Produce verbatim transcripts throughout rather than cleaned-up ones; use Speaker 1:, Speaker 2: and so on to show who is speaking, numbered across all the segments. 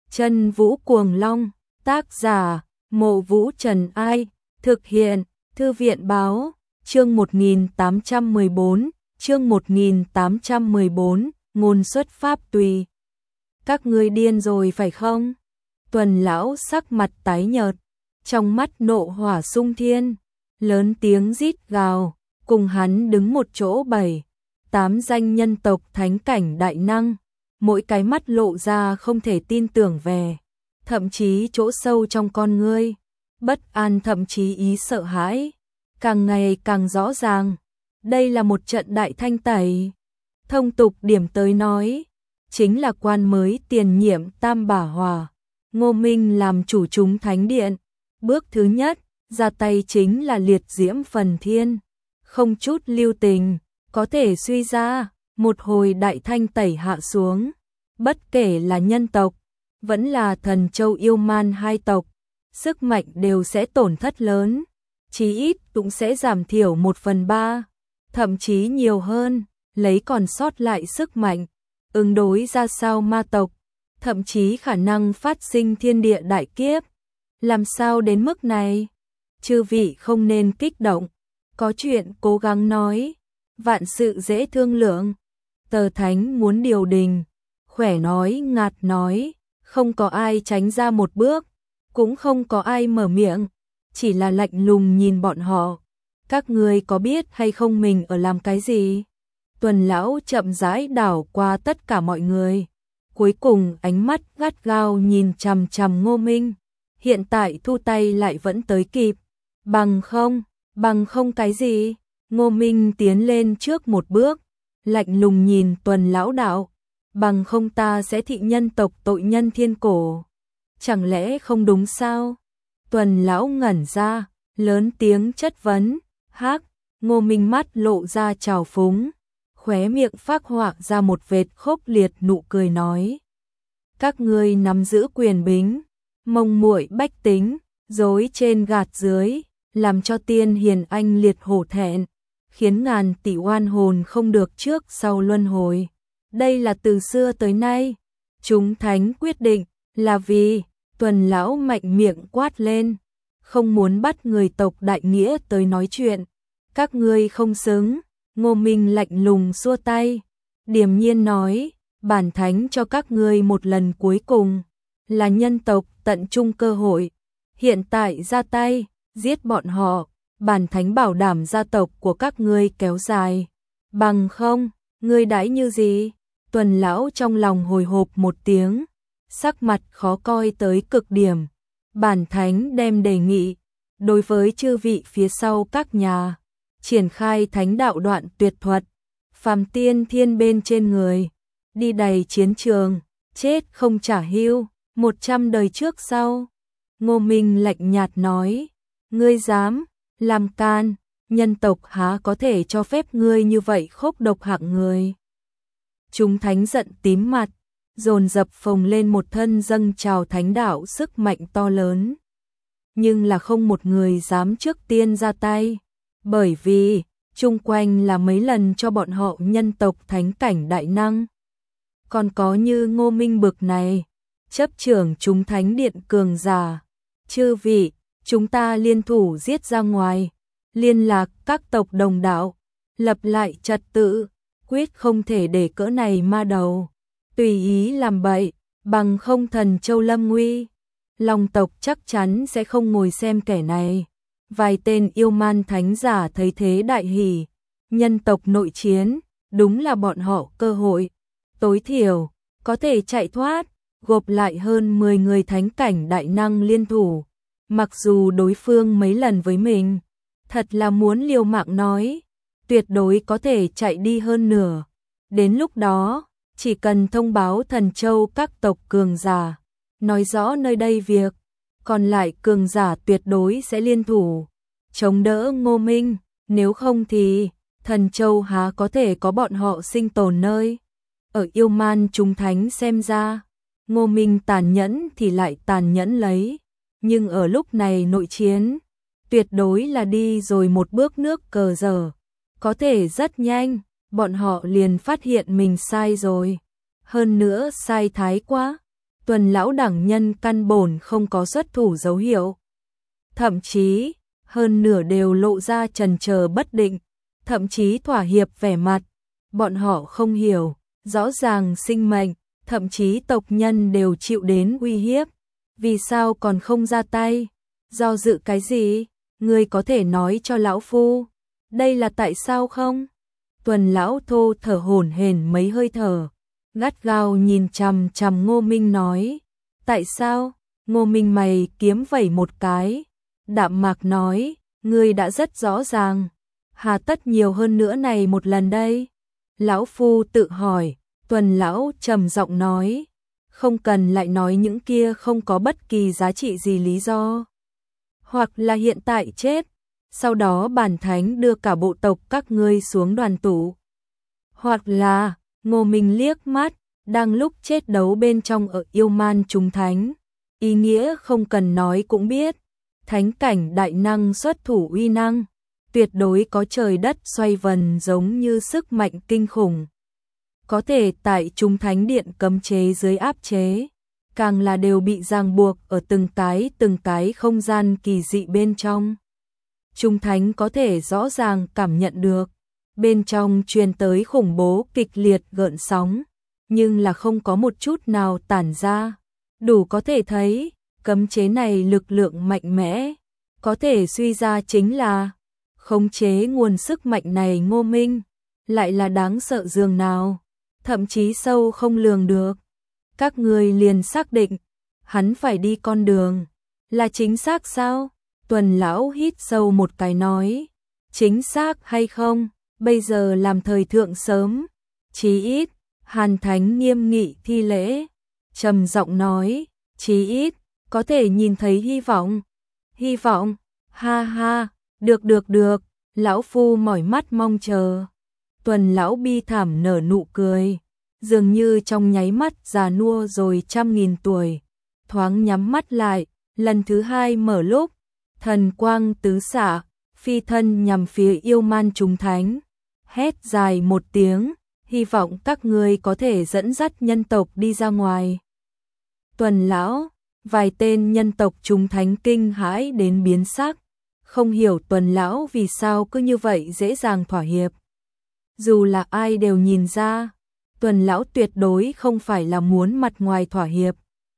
Speaker 1: Chân Vũ Cuồng Long, tác giả, Mộ Vũ Trần Ai, thực hiện, Thư viện Báo, chương một nghìn tám trăm mười bốn, chương một nghìn tám trăm mười bốn, ngôn xuất pháp tùy. Các ngươi điên rồi phải không? Tuần lão sắc mặt tái nhợt, trong mắt nộ hỏa sung thiên, lớn tiếng rít gào, cùng hắn đứng một chỗ bảy, tám danh nhân tộc thánh cảnh đại năng, mỗi cái mắt lộ ra không thể tin tưởng về, thậm chí chỗ sâu trong con ngươi, bất an thậm chí ý sợ hãi, càng ngày càng rõ ràng, đây là một trận đại thanh tẩy. Thông tục điểm tới nói, chính là quan mới tiền nhiệm Tam Bả Hòa, Ngô Minh làm chủ chúng thánh điện, bước thứ nhất, ra tay chính là liệt diễm phần thiên, không chút lưu tình, có thể suy ra, một hồi đại thanh tẩy hạ xuống, bất kể là nhân tộc, vẫn là Thần Châu Yêu Man hai tộc, sức mạnh đều sẽ tổn thất lớn, chí ít cũng sẽ giảm thiểu một phần ba, thậm chí nhiều hơn, lấy còn sót lại sức mạnh, ứng đối ra sao ma tộc, thậm chí khả năng phát sinh thiên địa đại kiếp. Làm sao đến mức này? Chư vị không nên kích động, có chuyện cố gắng nói, vạn sự dễ thương lượng. Tờ Thánh muốn điều đình, khỏe nói ngạt nói, không có ai tránh ra một bước, cũng không có ai mở miệng, chỉ là lạnh lùng nhìn bọn họ. Các ngươi có biết hay không mình ở làm cái gì? Tuần lão chậm rãi đảo qua tất cả mọi người, cuối cùng ánh mắt gắt gao nhìn chằm chằm Ngô Minh. Hiện tại thu tay lại vẫn tới kịp, bằng không, bằng không cái gì? Ngô Minh tiến lên trước một bước, lạnh lùng nhìn Tuần lão đạo, bằng không ta sẽ thị nhân tộc tội nhân thiên cổ. Chẳng lẽ không đúng sao? Tuần lão ngẩn ra, lớn tiếng chất vấn, hắc. Ngô Minh mắt lộ ra trào phúng, khóe miệng phác họa ra một vệt khốc liệt nụ cười nói: các ngươi nắm giữ quyền bính, mông muội bách tính, dối trên gạt dưới, làm cho tiên hiền anh liệt hổ thẹn, khiến ngàn tỷ oan hồn không được trước sau luân hồi. Đây là từ xưa tới nay, chúng thánh quyết định, là vì, Tuần lão mạnh miệng quát lên, không muốn bắt người tộc đại nghĩa tới nói chuyện. Các ngươi không xứng. Ngô Minh lạnh lùng xua tay, điềm nhiên nói, bản thánh cho các ngươi một lần cuối cùng, là nhân tộc tận trung cơ hội, hiện tại ra tay, giết bọn họ, bản thánh bảo đảm gia tộc của các ngươi kéo dài, bằng không, ngươi đãi như gì? Tuần lão trong lòng hồi hộp một tiếng, sắc mặt khó coi tới cực điểm, bản thánh đem đề nghị, đối với chư vị phía sau các nhà, triển khai thánh đạo đoạn tuyệt thuật, phàm tiên thiên bên trên người, đi đầy chiến trường, chết không trả hưu, một trăm đời trước sau. Ngô Minh lạnh nhạt nói, ngươi dám, làm can, nhân tộc há có thể cho phép ngươi như vậy khốc độc hạng người. Chúng thánh giận tím mặt, dồn dập phồng lên một thân dâng trào thánh đạo sức mạnh to lớn. Nhưng là không một người dám trước tiên ra tay, bởi vì, chung quanh là mấy lần cho bọn họ nhân tộc thánh cảnh đại năng. Còn có như Ngô Minh bực này, chấp trưởng chúng thánh điện cường giả, chư vị, chúng ta liên thủ giết ra ngoài, liên lạc các tộc đồng đạo, lập lại trật tự, quyết không thể để cỡ này ma đầu, tùy ý làm bậy, bằng không Thần Châu lâm nguy. Long tộc chắc chắn sẽ không ngồi xem kẻ này. Vài tên yêu man thánh giả thấy thế đại hỉ, nhân tộc nội chiến, đúng là bọn họ cơ hội, tối thiểu, có thể chạy thoát, gộp lại hơn mười người thánh cảnh đại năng liên thủ, mặc dù đối phương mấy lần với mình, thật là muốn liều mạng nói, tuyệt đối có thể chạy đi hơn nửa. Đến lúc đó, chỉ cần thông báo Thần Châu các tộc cường giả, nói rõ nơi đây việc, còn lại cường giả tuyệt đối sẽ liên thủ, chống đỡ Ngô Minh, nếu không thì, Thần Châu há có thể có bọn họ sinh tồn nơi. Ở yêu man chúng thánh xem ra, Ngô Minh tàn nhẫn thì lại tàn nhẫn lấy, nhưng ở lúc này nội chiến, tuyệt đối là đi rồi một bước nước cờ dở, có thể rất nhanh, bọn họ liền phát hiện mình sai rồi, hơn nữa sai thái quá. Tuần lão đẳng nhân căn bổn không có xuất thủ dấu hiệu. Thậm chí, hơn nửa đều lộ ra chần chờ bất định, thậm chí thỏa hiệp vẻ mặt. Bọn họ không hiểu, rõ ràng sinh mệnh, thậm chí tộc nhân đều chịu đến uy hiếp. Vì sao còn không ra tay? Do dự cái gì? Ngươi có thể nói cho lão phu, đây là tại sao không? Tuần lão thô thở hổn hển mấy hơi thở, gắt gao nhìn chằm chằm Ngô Minh nói. Tại sao? Ngô Minh mày kiếm vẩy một cái, đạm mạc nói, ngươi đã rất rõ ràng, hà tất nhiều hơn nữa này một lần đây? Lão phu tự hỏi. Tuần lão trầm giọng nói, không cần lại nói những kia không có bất kỳ giá trị gì lý do. Hoặc là hiện tại chết, sau đó bản thánh đưa cả bộ tộc các ngươi xuống đoàn tụ. Hoặc là, Ngô Minh liếc mắt, đang lúc chết đấu bên trong ở yêu man chúng thánh. Ý nghĩa không cần nói cũng biết, thánh cảnh đại năng xuất thủ uy năng, tuyệt đối có trời đất xoay vần giống như sức mạnh kinh khủng. Có thể tại chúng thánh điện cấm chế dưới áp chế, càng là đều bị ràng buộc ở từng cái từng cái không gian kỳ dị bên trong. Chúng thánh có thể rõ ràng cảm nhận được, bên trong truyền tới khủng bố kịch liệt gợn sóng, nhưng là không có một chút nào tản ra. Đủ có thể thấy, cấm chế này lực lượng mạnh mẽ, có thể suy ra chính là khống chế nguồn sức mạnh này. Ngô Minh lại là đáng sợ dường nào, thậm chí sâu không lường được. Các người liền xác định, hắn phải đi con đường, là chính xác sao? Tuần lão hít sâu một cái nói, chính xác hay không, bây giờ làm thời thượng sớm, chí ít, Hàn Thánh nghiêm nghị thi lễ, trầm giọng nói, chí ít, có thể nhìn thấy hy vọng. Hy vọng, ha ha, được được được, lão phu mỏi mắt mong chờ. Tuần lão bi thảm nở nụ cười, dường như trong nháy mắt già nua rồi trăm nghìn tuổi, thoáng nhắm mắt lại, lần thứ hai mở lúc, thần quang tứ xạ, phi thân nhằm phía yêu man chúng thánh, hét dài một tiếng, hy vọng các ngươi có thể dẫn dắt nhân tộc đi ra ngoài. Tuần lão, vài tên nhân tộc chúng thánh kinh hãi đến biến sắc, không hiểu Tuần lão vì sao cứ như vậy dễ dàng thỏa hiệp. Dù là ai đều nhìn ra, Tuần lão tuyệt đối không phải là muốn mặt ngoài thỏa hiệp.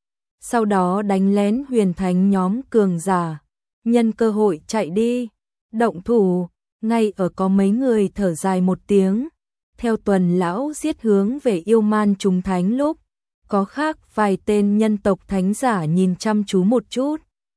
Speaker 1: Sau đó đánh lén huyền thánh nhóm cường giả, nhân cơ hội chạy đi, động thủ, ngay ở có mấy người thở dài một tiếng. Theo Tuần lão giết hướng về yêu man chúng thánh lúc, có khác vài tên nhân tộc thánh giả nhìn chăm chú một chút,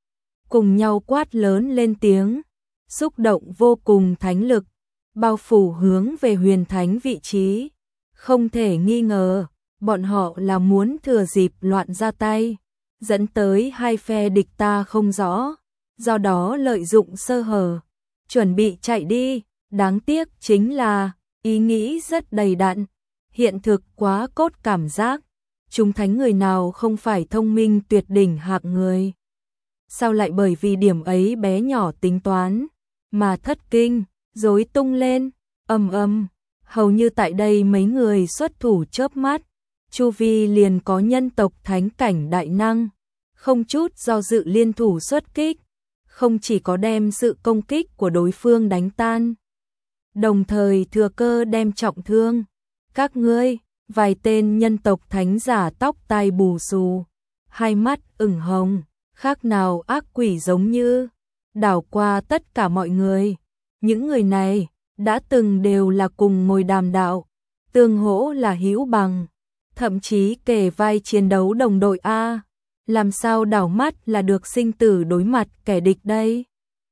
Speaker 1: cùng nhau quát lớn lên tiếng, xúc động vô cùng thánh lực, bao phủ hướng về huyền thánh vị trí. Không thể nghi ngờ, bọn họ là muốn thừa dịp loạn ra tay, dẫn tới hai phe địch ta không rõ, do đó lợi dụng sơ hở, chuẩn bị chạy đi. Đáng tiếc chính là, ý nghĩ rất đầy đặn, hiện thực quá cốt cảm giác. Chúng thánh người nào không phải thông minh tuyệt đỉnh hạng người, sao lại bởi vì điểm ấy bé nhỏ tính toán mà thất kinh, rối tung lên. Ầm ầm, hầu như tại đây mấy người xuất thủ chớp mắt, chu vi liền có nhân tộc thánh cảnh đại năng, không chút do dự liên thủ xuất kích, không chỉ có đem sự công kích của đối phương đánh tan, đồng thời thừa cơ đem trọng thương. Các ngươi, vài tên nhân tộc thánh giả tóc tai bù xù, hai mắt ửng hồng, khác nào ác quỷ giống như, đảo qua tất cả mọi người. Những người này đã từng đều là cùng ngồi đàm đạo, tương hỗ là hữu bằng, thậm chí kề vai chiến đấu đồng đội a, làm sao đảo mắt là được sinh tử đối mặt kẻ địch đây?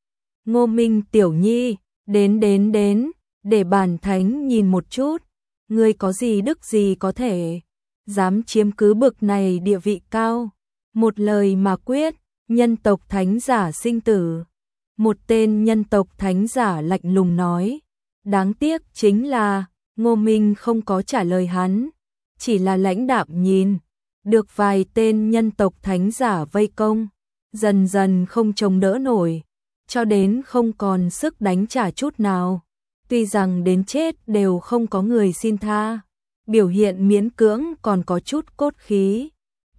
Speaker 1: Ngô Minh tiểu nhi, đến đến đến, để bản thánh nhìn một chút, ngươi có gì đức gì có thể dám chiếm cứ bực này địa vị cao, một lời mà quyết, nhân tộc thánh giả sinh tử. Một tên nhân tộc thánh giả lạnh lùng nói. Đáng tiếc chính là Ngô Minh không có trả lời hắn, chỉ là lãnh đạm nhìn, được vài tên nhân tộc thánh giả vây công, dần dần không chống đỡ nổi, cho đến không còn sức đánh trả chút nào. Tuy rằng đến chết đều không có người xin tha, biểu hiện miễn cưỡng còn có chút cốt khí,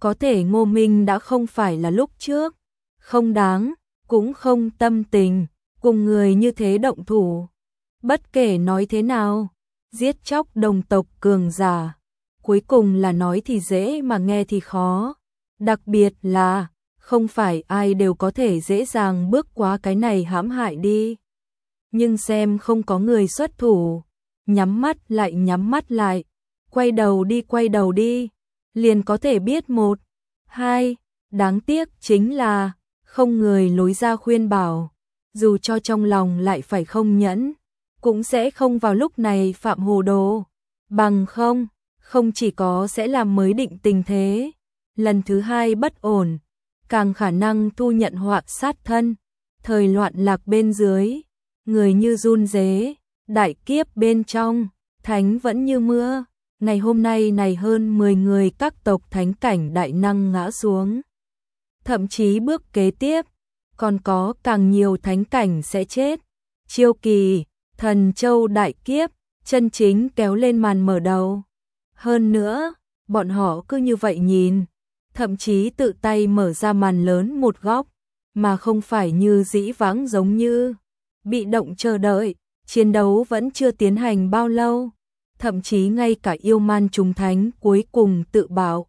Speaker 1: Có thể Ngô Minh đã không phải là lúc trước, không đáng, cũng không tâm tình, cùng người như thế động thủ. Bất kể nói thế nào, giết chóc đồng tộc cường giả, cuối cùng là nói thì dễ mà nghe thì khó. Đặc biệt là, không phải ai đều có thể dễ dàng bước qua cái này hãm hại đi. Nhưng xem không có người xuất thủ, nhắm mắt lại nhắm mắt lại, quay đầu đi quay đầu đi, liền có thể biết một, hai, đáng tiếc chính là, không người lối ra khuyên bảo, dù cho trong lòng lại phải không nhẫn, cũng sẽ không vào lúc này phạm hồ đồ, bằng không, không chỉ có sẽ làm mới định tình thế, lần thứ hai bất ổn, càng khả năng thu nhận họa sát thân, thời loạn lạc bên dưới, người như run rế, đại kiếp bên trong, thánh vẫn như mưa, ngày hôm nay này hơn mười người các tộc thánh cảnh đại năng ngã xuống. Thậm chí bước kế tiếp, còn có càng nhiều thánh cảnh sẽ chết. Chiêu kỳ, thần châu đại kiếp, chân chính kéo lên màn mở đầu. Hơn nữa, bọn họ cứ như vậy nhìn, thậm chí tự tay mở ra màn lớn một góc, mà không phải như dĩ vãng giống như bị động chờ đợi, chiến đấu vẫn chưa tiến hành bao lâu, thậm chí ngay cả yêu man trùng thánh cuối cùng tự bảo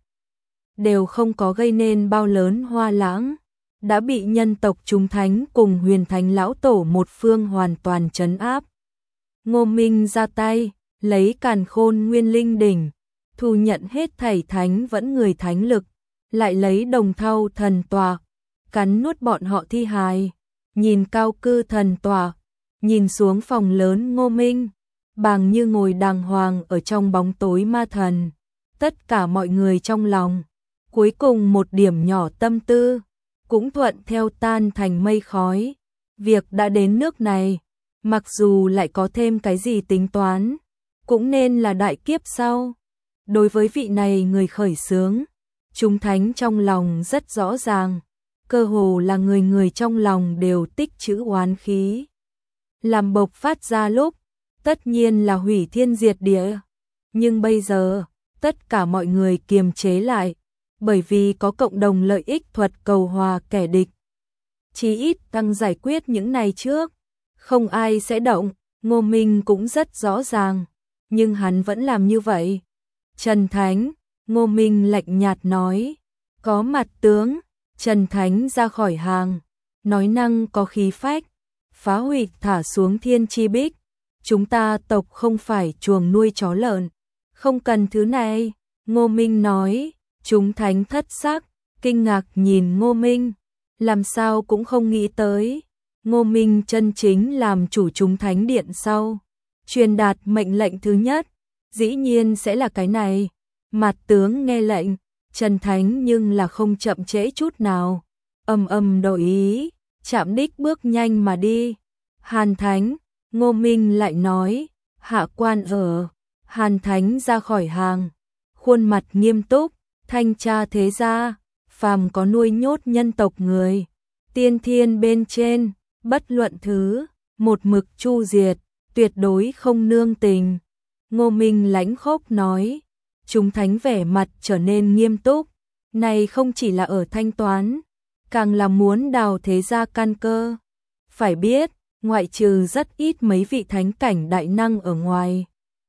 Speaker 1: đều không có gây nên bao lớn hoa lãng, đã bị nhân tộc trùng thánh cùng huyền thánh lão tổ một phương hoàn toàn trấn áp. Ngô Minh ra tay, lấy càn khôn nguyên linh đỉnh, thu nhận hết thảy thánh vẫn người thánh lực, lại lấy đồng thau thần tòa, cắn nuốt bọn họ thi hài, nhìn cao cư thần tòa, nhìn xuống phòng lớn Ngô Minh, bàng như ngồi đàng hoàng ở trong bóng tối ma thần, tất cả mọi người trong lòng, cuối cùng một điểm nhỏ tâm tư, cũng thuận theo tan thành mây khói, việc đã đến nước này, mặc dù lại có thêm cái gì tính toán, cũng nên là đại kiếp sau. Đối với vị này người khởi xướng, chúng thánh trong lòng rất rõ ràng, cơ hồ là người người trong lòng đều tích trữ oán khí. Làm bộc phát ra lúc, tất nhiên là hủy thiên diệt địa, nhưng bây giờ, tất cả mọi người kiềm chế lại, bởi vì có cộng đồng lợi ích thuật cầu hòa kẻ địch. Chí ít tăng giải quyết những này trước, không ai sẽ động, Ngô Minh cũng rất rõ ràng, nhưng hắn vẫn làm như vậy. Trần Thánh, Ngô Minh lạnh nhạt nói, có mặt tướng, Trần Thánh ra khỏi hàng, nói năng có khí phách, phá hủy thả xuống thiên chi bích, chúng ta tộc không phải chuồng nuôi chó lợn, không cần thứ này, Ngô Minh nói, chúng thánh thất sắc, kinh ngạc nhìn Ngô Minh, làm sao cũng không nghĩ tới, Ngô Minh chân chính làm chủ chúng thánh điện sau, truyền đạt mệnh lệnh thứ nhất, dĩ nhiên sẽ là cái này, mặt tướng nghe lệnh, Trần Thánh nhưng là không chậm trễ chút nào, ầm ầm đổi ý, chạm đích bước nhanh mà đi, Hàn Thánh, Ngô Minh lại nói, hạ quan ở, Hàn Thánh ra khỏi hàng, khuôn mặt nghiêm túc, thanh tra thế gia, phàm có nuôi nhốt nhân tộc người, tiên thiên bên trên, bất luận thứ, một mực chu diệt, tuyệt đối không nương tình. Ngô Minh lãnh khốc nói, chúng thánh vẻ mặt trở nên nghiêm túc, này không chỉ là ở thanh toán, càng là muốn đào thế gia căn cơ. Phải biết, ngoại trừ rất ít mấy vị thánh cảnh đại năng ở ngoài,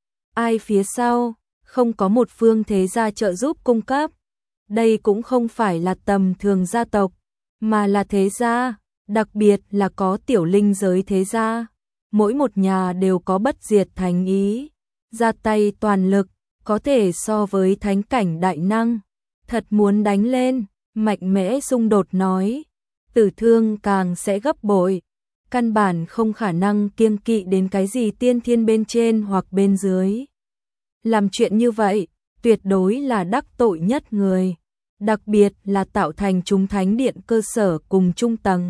Speaker 1: ai phía sau, không có một phương thế gia trợ giúp cung cấp. Đây cũng không phải là tầm thường gia tộc, mà là thế gia, đặc biệt là có tiểu linh giới thế gia. Mỗi một nhà đều có bất diệt thánh ý, ra tay toàn lực, có thể so với thánh cảnh đại năng. Thật muốn đánh lên, mạnh mẽ xung đột nói, tử thương càng sẽ gấp bội, căn bản không khả năng kiêng kỵ đến cái gì tiên thiên bên trên hoặc bên dưới. Làm chuyện như vậy, tuyệt đối là đắc tội nhất người, đặc biệt là tạo thành chúng thánh điện cơ sở cùng trung tầng.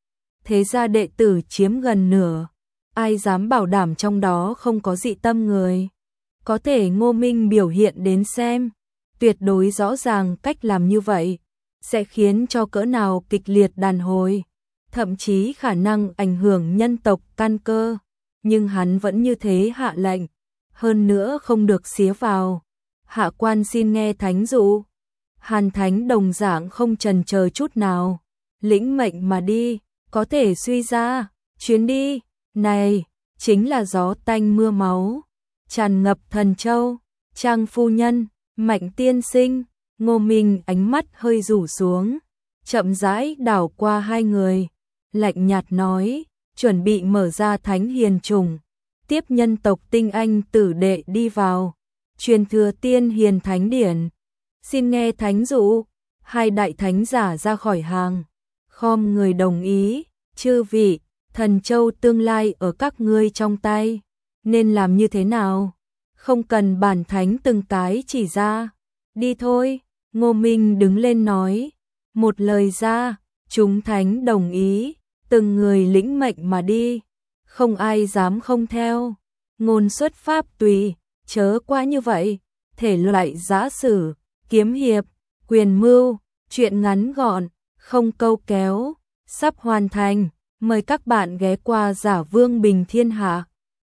Speaker 1: Thế gia đệ tử chiếm gần nửa, ai dám bảo đảm trong đó không có dị tâm người. Có thể Ngô Minh biểu hiện đến xem, tuyệt đối rõ ràng cách làm như vậy, sẽ khiến cho cỡ nào kịch liệt đàn hồi, thậm chí khả năng ảnh hưởng nhân tộc căn cơ, nhưng hắn vẫn như thế hạ lệnh, hơn nữa không được xía vào. Hạ quan xin nghe thánh dụ. Hàn Thánh đồng dạng không chần chờ chút nào, lĩnh mệnh mà đi, có thể suy ra, chuyến đi này chính là gió tanh mưa máu, tràn ngập Thần Châu. Trang phu nhân, Mạnh tiên sinh, Ngô Minh ánh mắt hơi rủ xuống, chậm rãi đảo qua hai người, lạnh nhạt nói, chuẩn bị mở ra Thánh Hiền Chủng, tiếp nhân tộc tinh anh tử đệ đi vào, truyền thừa Tiên Hiền Thánh Điển, xin nghe thánh dụ. Hai đại thánh giả ra khỏi hàng, khom người đồng ý, chư vị, Thần Châu tương lai ở các ngươi trong tay, nên làm như thế nào? Không cần bản thánh từng cái chỉ ra, đi thôi. Ngô Minh đứng lên nói, một lời ra, chúng thánh đồng ý, từng người lĩnh mệnh mà đi, không ai dám không theo. Ngôn xuất pháp tùy, chớ quá như vậy, thể loại giã sử, kiếm hiệp, quyền mưu, chuyện ngắn gọn, không câu kéo, sắp hoàn thành, mời các bạn ghé qua Giả Vương Bình Thiên Hạ.